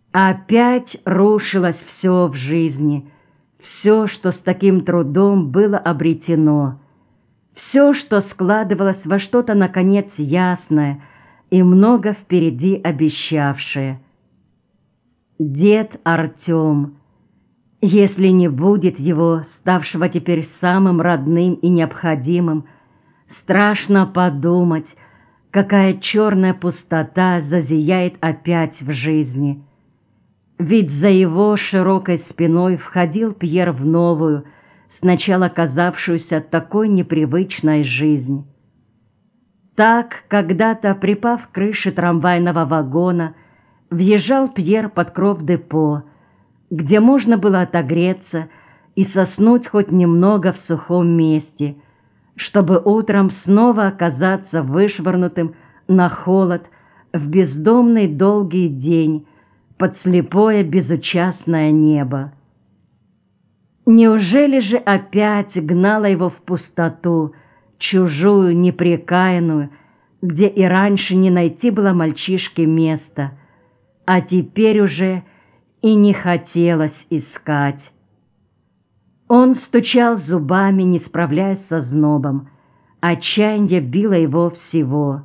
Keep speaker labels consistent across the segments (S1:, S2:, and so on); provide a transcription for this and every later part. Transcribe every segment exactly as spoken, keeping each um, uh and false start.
S1: Опять рушилось все в жизни, все, что с таким трудом было обретено, все, что складывалось во что-то, наконец, ясное и много впереди обещавшее. Дед Артем, если не будет его, ставшего теперь самым родным и необходимым, страшно подумать, какая черная пустота зазияет опять в жизни. Ведь за его широкой спиной входил Пьер в новую, сначала казавшуюся такой непривычной жизнь. Так, когда-то, припав к крыше трамвайного вагона, въезжал Пьер под кров депо, где можно было отогреться и соснуть хоть немного в сухом месте, чтобы утром снова оказаться вышвырнутым на холод в бездомный долгий день, под слепое безучастное небо. Неужели же опять гнала его в пустоту, чужую, непрекаянную, где и раньше не найти было мальчишке места, а теперь уже и не хотелось искать? Он стучал зубами, не справляясь со знобом. Отчаяние било его всего.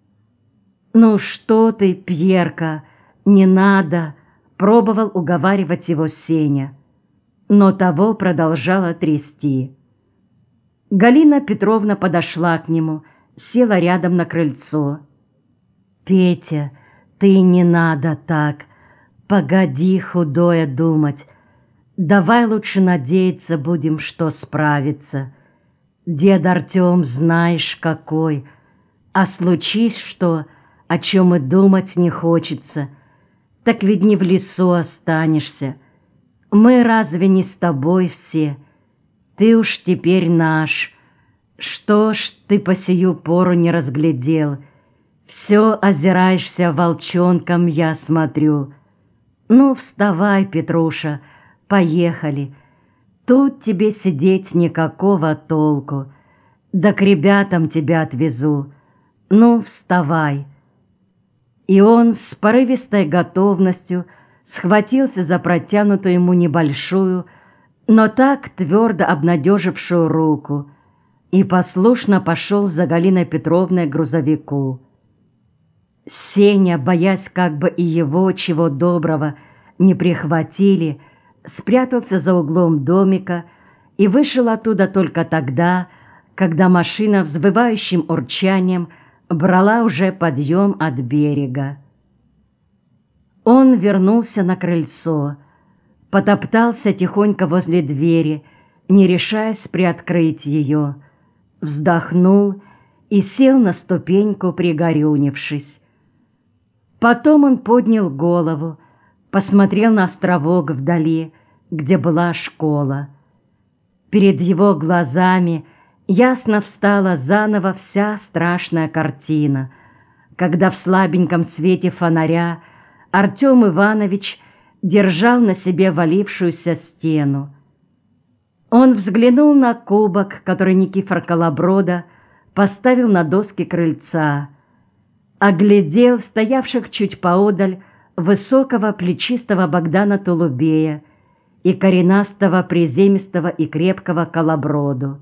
S1: «Ну что ты, Пьерка, не надо!» — пробовал уговаривать его Сеня, но того продолжало трясти. Галина Петровна подошла к нему, села рядом на крыльцо. «Петя, ты не надо так, погоди худое думать, давай лучше надеяться будем, что справится. Дед Артем знаешь какой, а случись что, о чем и думать не хочется, так ведь не в лесу останешься. Мы разве не с тобой все? Ты уж теперь наш. Что ж ты по сию пору не разглядел? Все озираешься волчонком, я смотрю. Ну, вставай, Петруша, поехали. Тут тебе сидеть никакого толку. Да к ребятам тебя отвезу. Ну, вставай». И он с порывистой готовностью схватился за протянутую ему небольшую, но так твердо обнадежившую руку и послушно пошел за Галиной Петровной к грузовику. Сеня, боясь, как бы и его, чего доброго, не прихватили, спрятался за углом домика и вышел оттуда только тогда, когда машина взвывающим урчанием брала уже подъем от берега. Он вернулся на крыльцо, потоптался тихонько возле двери, не решаясь приоткрыть ее, вздохнул и сел на ступеньку, пригорюнившись. Потом он поднял голову, посмотрел на островок вдали, где была школа. Перед его глазами ясно встала заново вся страшная картина, когда в слабеньком свете фонаря Артем Иванович держал на себе валившуюся стену. Он взглянул на кубок, который Никифор Колоброда поставил на доски крыльца, оглядел стоявших чуть поодаль высокого плечистого Богдана Тулубея и коренастого, приземистого и крепкого Колоброду.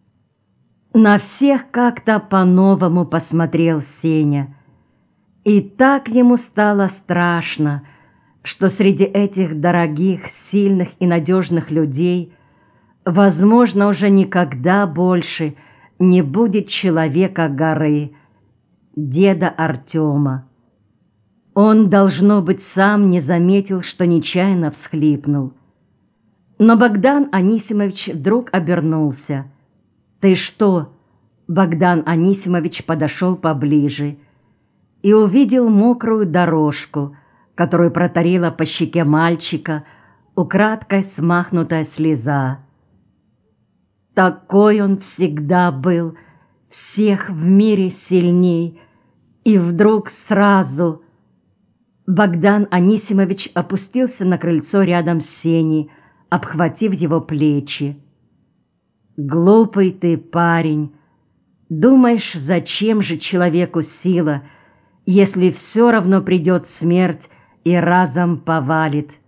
S1: На всех как-то по-новому посмотрел Сеня, и так ему стало страшно, что среди этих дорогих, сильных и надежных людей, возможно, уже никогда больше не будет человека горы, деда Артема. Он, должно быть, сам не заметил, что нечаянно всхлипнул. Но Богдан Анисимович вдруг обернулся. «Ты что?» Богдан Анисимович подошел поближе и увидел мокрую дорожку, которую протарила по щеке мальчика украдкой смахнутая слеза. Такой он всегда был, всех в мире сильней, и вдруг сразу... Богдан Анисимович опустился на крыльцо рядом с Сеней, обхватив его плечи. «Глупый ты парень! Думаешь, зачем же человеку сила, если все равно придет смерть и разом повалит.